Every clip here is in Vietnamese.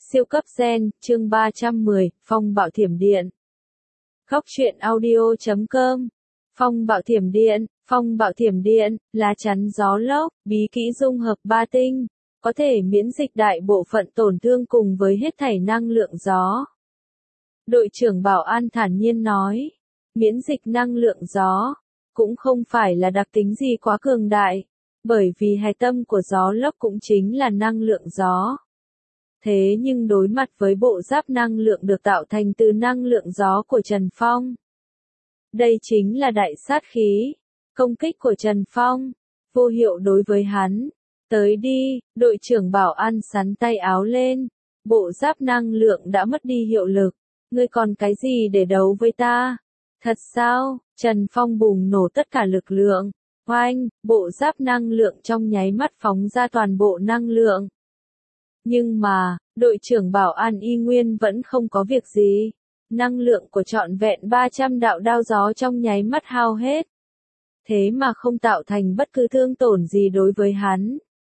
Siêu cấp gen, chương 310, Phong bạo thiểm điện. Góc truyện audio.com. Phong bạo thiểm điện. Phong bạo thiểm điện, lá chắn gió lốc, bí kỹ dung hợp ba tinh, có thể miễn dịch đại bộ phận tổn thương cùng với hết thảy năng lượng gió. Đội trưởng Bảo An thản nhiên nói, miễn dịch năng lượng gió, cũng không phải là đặc tính gì quá cường đại, bởi vì hạch tâm của gió lốc cũng chính là năng lượng gió. Thế nhưng đối mặt với bộ giáp năng lượng được tạo thành từ năng lượng gió của Trần Phong, đây chính là đại sát khí. Công kích của Trần Phong, vô hiệu đối với hắn. Tới đi, đội trưởng Bảo An sắn tay áo lên. Bộ giáp năng lượng đã mất đi hiệu lực. Ngươi còn cái gì để đấu với ta? Thật sao? Trần Phong bùng nổ tất cả lực lượng. Oanh, bộ giáp năng lượng trong nháy mắt phóng ra toàn bộ năng lượng. Nhưng mà, đội trưởng Bảo An y nguyên vẫn không có việc gì. Năng lượng của trọn vẹn 300 đạo đao gió trong nháy mắt hao hết. Thế mà không tạo thành bất cứ thương tổn gì đối với hắn.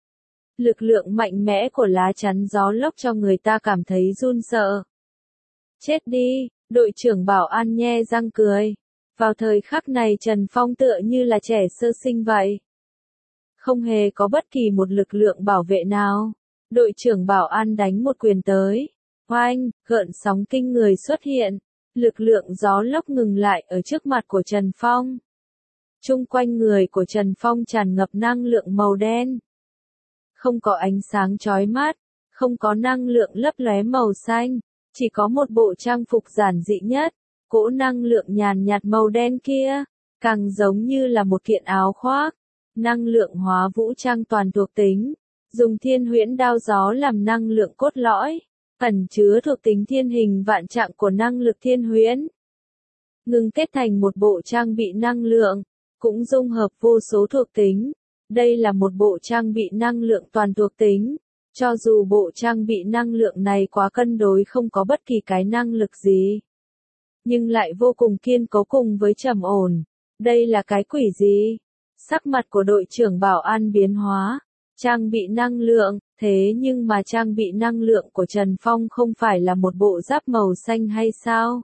Lực lượng mạnh mẽ của lá chắn gió lốc cho người ta cảm thấy run sợ. Chết đi, đội trưởng Bảo An nhe răng cười. Vào thời khắc này Trần Phong tựa như là trẻ sơ sinh vậy. Không hề có bất kỳ một lực lượng bảo vệ nào. Đội trưởng Bảo An đánh một quyền tới. Oanh, gợn sóng kinh người xuất hiện. Lực lượng gió lốc ngừng lại ở trước mặt của Trần Phong. Chung quanh người của Trần Phong tràn ngập năng lượng màu đen. Không có ánh sáng chói mắt, không có năng lượng lấp lóe màu xanh, chỉ có một bộ trang phục giản dị nhất. Cỗ năng lượng nhàn nhạt màu đen kia, càng giống như là một kiện áo khoác. Năng lượng hóa vũ trang toàn thuộc tính, dùng thiên huyễn đao gió làm năng lượng cốt lõi, ẩn chứa thuộc tính thiên hình vạn trạng của năng lực thiên huyễn. Ngưng kết thành một bộ trang bị năng lượng, cũng dung hợp vô số thuộc tính. Đây là một bộ trang bị năng lượng toàn thuộc tính. Cho dù bộ trang bị năng lượng này quá cân đối không có bất kỳ cái năng lực gì, nhưng lại vô cùng kiên cố cùng với trầm ổn. Đây là cái quỷ gì? Sắc mặt của đội trưởng Bảo An biến hóa. Trang bị năng lượng, thế nhưng mà trang bị năng lượng của Trần Phong không phải là một bộ giáp màu xanh hay sao?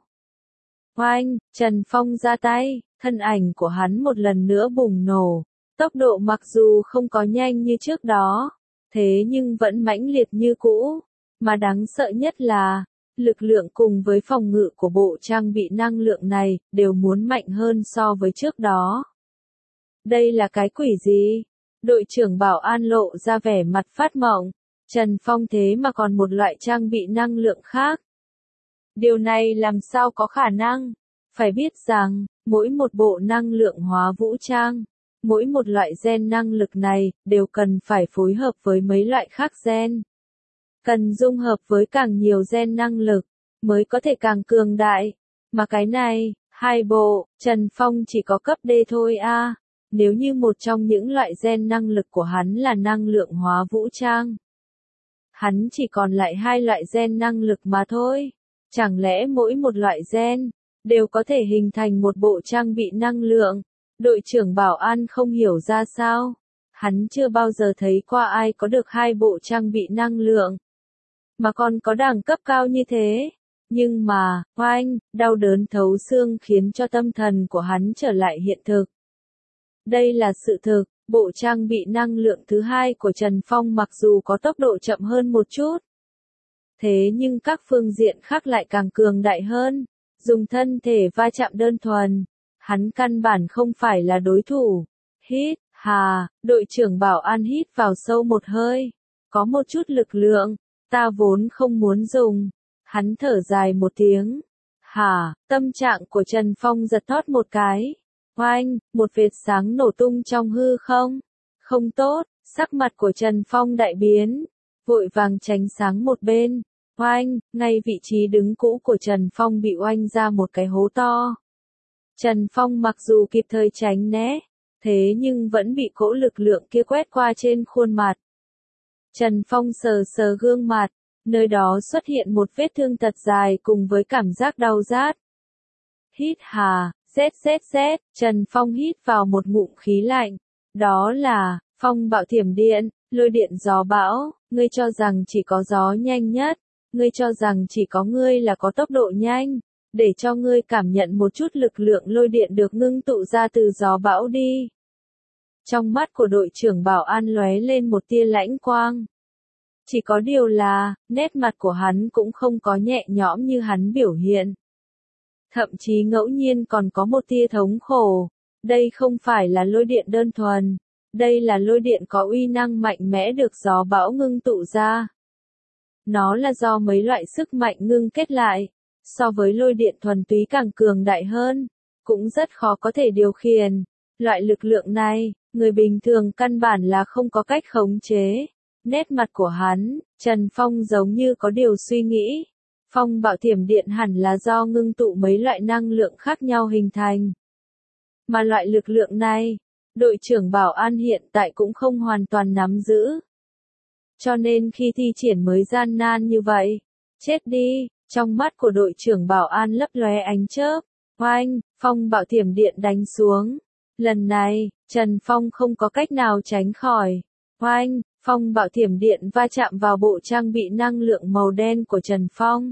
Oanh, Trần Phong ra tay, thân ảnh của hắn một lần nữa bùng nổ. Tốc độ mặc dù không có nhanh như trước đó, thế nhưng vẫn mãnh liệt như cũ. Mà đáng sợ nhất là, lực lượng cùng với phòng ngự của bộ trang bị năng lượng này, đều muốn mạnh hơn so với trước đó. Đây là cái quỷ gì? Đội trưởng Bảo An lộ ra vẻ mặt phát mộng. Trần Phong thế mà còn một loại trang bị năng lượng khác. Điều này làm sao có khả năng? Phải biết rằng, mỗi một bộ năng lượng hóa vũ trang, mỗi một loại gen năng lực này, đều cần phải phối hợp với mấy loại khác gen. Cần dung hợp với càng nhiều gen năng lực, mới có thể càng cường đại. Mà cái này, hai bộ, Trần Phong chỉ có cấp D thôi a. Nếu như một trong những loại gen năng lực của hắn là năng lượng hóa vũ trang, hắn chỉ còn lại hai loại gen năng lực mà thôi. Chẳng lẽ mỗi một loại gen đều có thể hình thành một bộ trang bị năng lượng? Đội trưởng Bảo An không hiểu ra sao. Hắn chưa bao giờ thấy qua ai có được hai bộ trang bị năng lượng, mà còn có đẳng cấp cao như thế. Nhưng mà, oanh, đau đớn thấu xương khiến cho tâm thần của hắn trở lại hiện thực. Đây là sự thực, bộ trang bị năng lượng thứ hai của Trần Phong mặc dù có tốc độ chậm hơn một chút, thế nhưng các phương diện khác lại càng cường đại hơn. Dùng thân thể va chạm đơn thuần, hắn căn bản không phải là đối thủ. Hít, hà, đội trưởng Bảo An hít vào sâu một hơi. Có một chút lực lượng, ta vốn không muốn dùng. Hắn thở dài một tiếng. Hả, tâm trạng của Trần Phong giật thót một cái. Oanh, một vệt sáng nổ tung trong hư không. Không tốt, sắc mặt của Trần Phong đại biến. Vội vàng tránh sáng một bên. Oanh, ngay vị trí đứng cũ của Trần Phong bị oanh ra một cái hố to. Trần Phong mặc dù kịp thời tránh né, thế nhưng vẫn bị cỗ lực lượng kia quét qua trên khuôn mặt. Trần Phong sờ sờ gương mặt, nơi đó xuất hiện một vết thương thật dài cùng với cảm giác đau rát. Hít hà, rét, Trần Phong hít vào một ngụm khí lạnh. Đó là, phong bạo thiểm điện, lôi điện gió bão, ngươi cho rằng chỉ có gió nhanh nhất, Ngươi cho rằng chỉ có ngươi là có tốc độ nhanh, để cho ngươi cảm nhận một chút lực lượng lôi điện được ngưng tụ ra từ gió bão đi. Trong mắt của đội trưởng bảo an lóe lên một tia lãnh quang. Chỉ có điều là, nét mặt của hắn cũng không có nhẹ nhõm như hắn biểu hiện. Thậm chí ngẫu nhiên còn có một tia thống khổ. Đây không phải là lôi điện đơn thuần. Đây là lôi điện có uy năng mạnh mẽ được gió bão ngưng tụ ra. Nó là do mấy loại sức mạnh ngưng kết lại. So với lôi điện thuần túy càng cường đại hơn. Cũng rất khó có thể điều khiển. Loại lực lượng này, người bình thường căn bản là không có cách khống chế. Nét mặt của hắn, Trần Phong giống như có điều suy nghĩ. Phong bạo thiểm điện hẳn là do ngưng tụ mấy loại năng lượng khác nhau hình thành. Mà loại lực lượng này, đội trưởng bảo an hiện tại cũng không hoàn toàn nắm giữ. Cho nên khi thi triển mới gian nan như vậy. Chết đi, trong mắt của đội trưởng bảo an lấp lóe ánh chớp. Oanh, phong bạo thiểm điện đánh xuống. Lần này, Trần Phong không có cách nào tránh khỏi. Oanh, phong bạo thiểm điện va chạm vào bộ trang bị năng lượng màu đen của Trần Phong.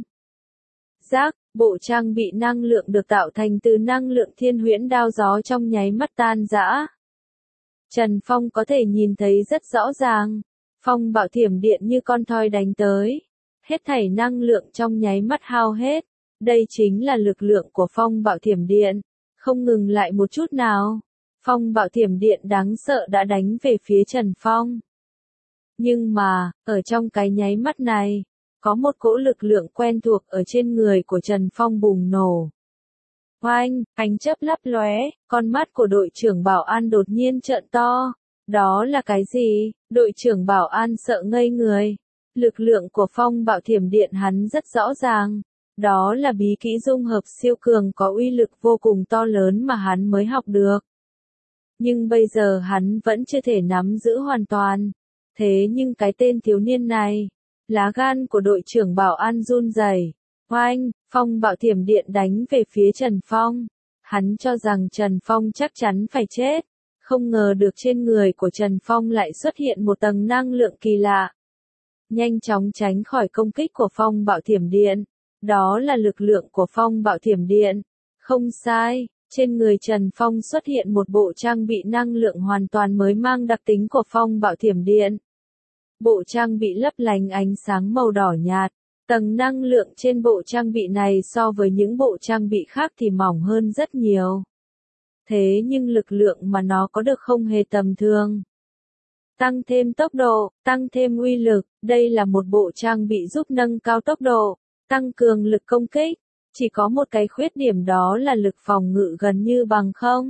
Rác, bộ trang bị năng lượng được tạo thành từ năng lượng thiên huyễn đao gió trong nháy mắt tan rã. Trần Phong có thể nhìn thấy rất rõ ràng. Phong bạo thiểm điện như con thoi đánh tới. Hết thảy năng lượng trong nháy mắt hao hết. Đây chính là lực lượng của phong bạo thiểm điện. Không ngừng lại một chút nào. Phong bạo thiểm điện đáng sợ đã đánh về phía Trần Phong. Nhưng mà, ở trong cái nháy mắt này, có một cỗ lực lượng quen thuộc ở trên người của Trần Phong bùng nổ. Oanh, ánh chớp lấp lóe, con mắt của đội trưởng bảo an đột nhiên trợn to. Đó là cái gì? Đội trưởng bảo an sợ ngây người. Lực lượng của phong bạo thiểm điện hắn rất rõ ràng. Đó là bí kỹ dung hợp siêu cường có uy lực vô cùng to lớn mà hắn mới học được. Nhưng bây giờ hắn vẫn chưa thể nắm giữ hoàn toàn. Thế nhưng cái tên thiếu niên này, lá gan của đội trưởng bảo an run rẩy. Oanh, phong bạo thiểm điện đánh về phía Trần Phong. Hắn cho rằng Trần Phong chắc chắn phải chết. Không ngờ được trên người của Trần Phong lại xuất hiện một tầng năng lượng kỳ lạ. Nhanh chóng tránh khỏi công kích của phong bạo thiểm điện. Đó là lực lượng của phong bạo thiểm điện. Không sai, trên người Trần Phong xuất hiện một bộ trang bị năng lượng hoàn toàn mới mang đặc tính của phong bạo thiểm điện. Bộ trang bị lấp lánh ánh sáng màu đỏ nhạt. Tầng năng lượng trên bộ trang bị này so với những bộ trang bị khác thì mỏng hơn rất nhiều. Thế nhưng lực lượng mà nó có được không hề tầm thường. Tăng thêm tốc độ, tăng thêm uy lực, đây là một bộ trang bị giúp nâng cao tốc độ, tăng cường lực công kích. Chỉ có một cái khuyết điểm đó là lực phòng ngự gần như bằng không.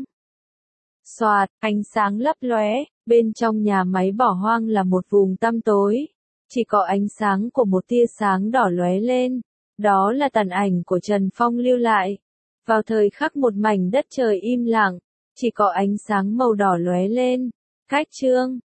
Xoạt, ánh sáng lấp lóe, bên trong nhà máy bỏ hoang là một vùng tăm tối. Chỉ có ánh sáng của một tia sáng đỏ lóe lên. Đó là tàn ảnh của Trần Phong lưu lại. Vào thời khắc một mảnh đất trời im lặng, chỉ có ánh sáng màu đỏ lóe lên. Cách chương